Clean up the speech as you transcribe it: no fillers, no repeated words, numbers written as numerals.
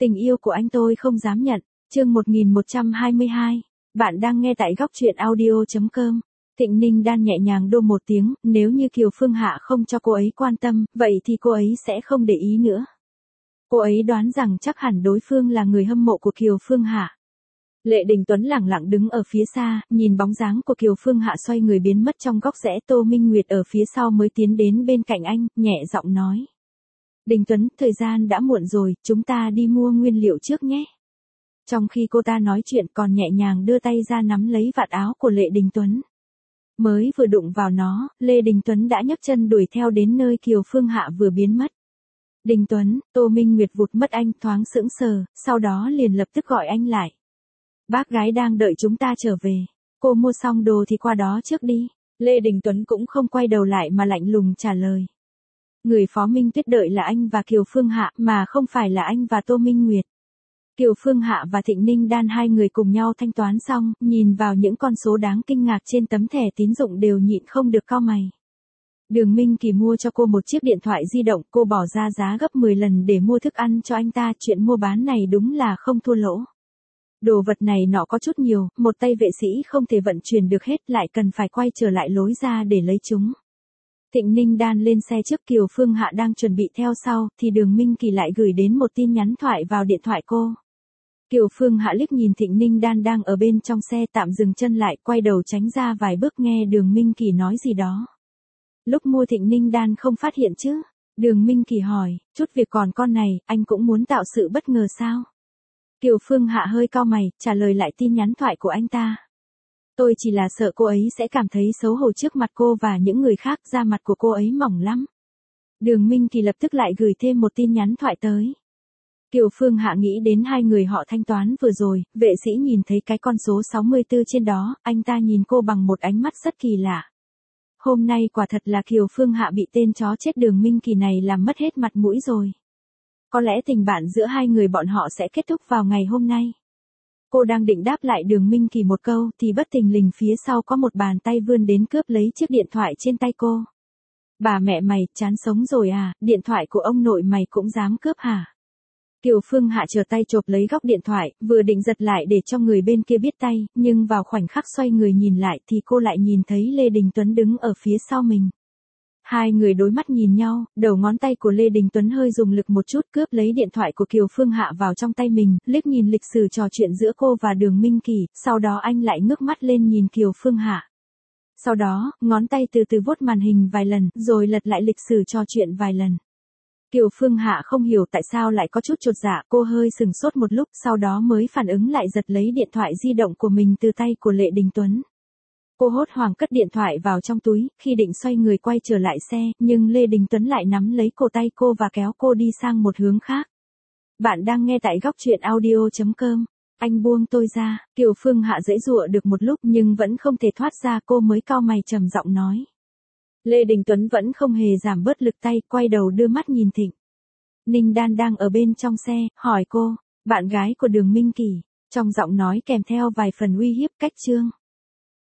Tình yêu của anh tôi không dám nhận. Chương 1122. Bạn đang nghe tại góc truyện audio.com. Thịnh Ninh Đan nhẹ nhàng đô một tiếng, nếu như Kiều Phương Hạ không cho cô ấy quan tâm, vậy thì cô ấy sẽ không để ý nữa. Cô ấy đoán rằng chắc hẳn đối phương là người hâm mộ của Kiều Phương Hạ. Lệ Đình Tuấn lẳng lặng đứng ở phía xa, nhìn bóng dáng của Kiều Phương Hạ xoay người biến mất trong góc rẽ. Tô Minh Nguyệt ở phía sau mới tiến đến bên cạnh anh, nhẹ giọng nói. Đình Tuấn, thời gian đã muộn rồi, chúng ta đi mua nguyên liệu trước nhé. Trong khi cô ta nói chuyện còn nhẹ nhàng đưa tay ra nắm lấy vạt áo của Lệ Đình Tuấn. Mới vừa đụng vào nó, Lê Đình Tuấn đã nhấc chân đuổi theo đến nơi Kiều Phương Hạ vừa biến mất. Đình Tuấn, Tô Minh Nguyệt vụt mất anh thoáng sững sờ, sau đó liền lập tức gọi anh lại. Bác gái đang đợi chúng ta trở về. Cô mua xong đồ thì qua đó trước đi. Lê Đình Tuấn cũng không quay đầu lại mà lạnh lùng trả lời. Người Phó Minh Tuyết đợi là anh và Kiều Phương Hạ mà không phải là anh và Tô Minh Nguyệt. Kiều Phương Hạ và Thịnh Ninh Đan hai người cùng nhau thanh toán xong, nhìn vào những con số đáng kinh ngạc trên tấm thẻ tín dụng đều nhịn không được cau mày. Đường Minh Kỳ mua cho cô một chiếc điện thoại di động, cô bỏ ra giá gấp 10 lần để mua thức ăn cho anh ta, chuyện mua bán này đúng là không thua lỗ. Đồ vật này nọ có chút nhiều, một tay vệ sĩ không thể vận chuyển được hết, lại cần phải quay trở lại lối ra để lấy chúng. Thịnh Ninh Đan lên xe trước, Kiều Phương Hạ đang chuẩn bị theo sau, thì Đường Minh Kỳ lại gửi đến một tin nhắn thoại vào điện thoại cô. Kiều Phương Hạ liếc nhìn Thịnh Ninh Đan đang ở bên trong xe, tạm dừng chân lại, quay đầu tránh ra vài bước nghe Đường Minh Kỳ nói gì đó. Lúc mua Thịnh Ninh Đan không phát hiện chứ? Đường Minh Kỳ hỏi, chút việc còn con này, anh cũng muốn tạo sự bất ngờ sao? Kiều Phương Hạ hơi cau mày, trả lời lại tin nhắn thoại của anh ta. Tôi chỉ là sợ cô ấy sẽ cảm thấy xấu hổ trước mặt cô và những người khác, da mặt của cô ấy mỏng lắm. Đường Minh Kỳ lập tức lại gửi thêm một tin nhắn thoại tới. Kiều Phương Hạ nghĩ đến hai người họ thanh toán vừa rồi, vệ sĩ nhìn thấy cái con số 64 trên đó, anh ta nhìn cô bằng một ánh mắt rất kỳ lạ. Hôm nay quả thật là Kiều Phương Hạ bị tên chó chết Đường Minh Kỳ này làm mất hết mặt mũi rồi. Có lẽ tình bạn giữa hai người bọn họ sẽ kết thúc vào ngày hôm nay. Cô đang định đáp lại Đường Minh Kỳ một câu thì bất thình lình phía sau có một bàn tay vươn đến cướp lấy chiếc điện thoại trên tay cô. Bà mẹ mày, chán sống rồi à, điện thoại của ông nội mày cũng dám cướp hả? Kiều Phương Hạ trở tay chộp lấy góc điện thoại, vừa định giật lại để cho người bên kia biết tay, nhưng vào khoảnh khắc xoay người nhìn lại thì cô lại nhìn thấy Lê Đình Tuấn đứng ở phía sau mình. Hai người đối mắt nhìn nhau, đầu ngón tay của Lê Đình Tuấn hơi dùng lực một chút cướp lấy điện thoại của Kiều Phương Hạ vào trong tay mình, liếc nhìn lịch sử trò chuyện giữa cô và Đường Minh Kỳ, sau đó anh lại ngước mắt lên nhìn Kiều Phương Hạ. Sau đó, ngón tay từ từ vuốt màn hình vài lần, rồi lật lại lịch sử trò chuyện vài lần. Kiều Phương Hạ không hiểu tại sao lại có chút chột dạ, cô hơi sừng sốt một lúc, sau đó mới phản ứng lại giật lấy điện thoại di động của mình từ tay của Lệ Đình Tuấn. Cô hốt hoảng cất điện thoại vào trong túi, khi định xoay người quay trở lại xe, nhưng Lê Đình Tuấn lại nắm lấy cổ tay cô và kéo cô đi sang một hướng khác. Bạn đang nghe tại góc truyện audio.com. Anh buông tôi ra. Kiều Phương Hạ giãy giụa được một lúc nhưng vẫn không thể thoát ra, cô mới cau mày trầm giọng nói. Lê Đình Tuấn vẫn không hề giảm bớt lực tay, quay đầu đưa mắt nhìn Thịnh Ninh Đan đang ở bên trong xe, hỏi cô, bạn gái của Đường Minh Kỳ, trong giọng nói kèm theo vài phần uy hiếp. Cách chương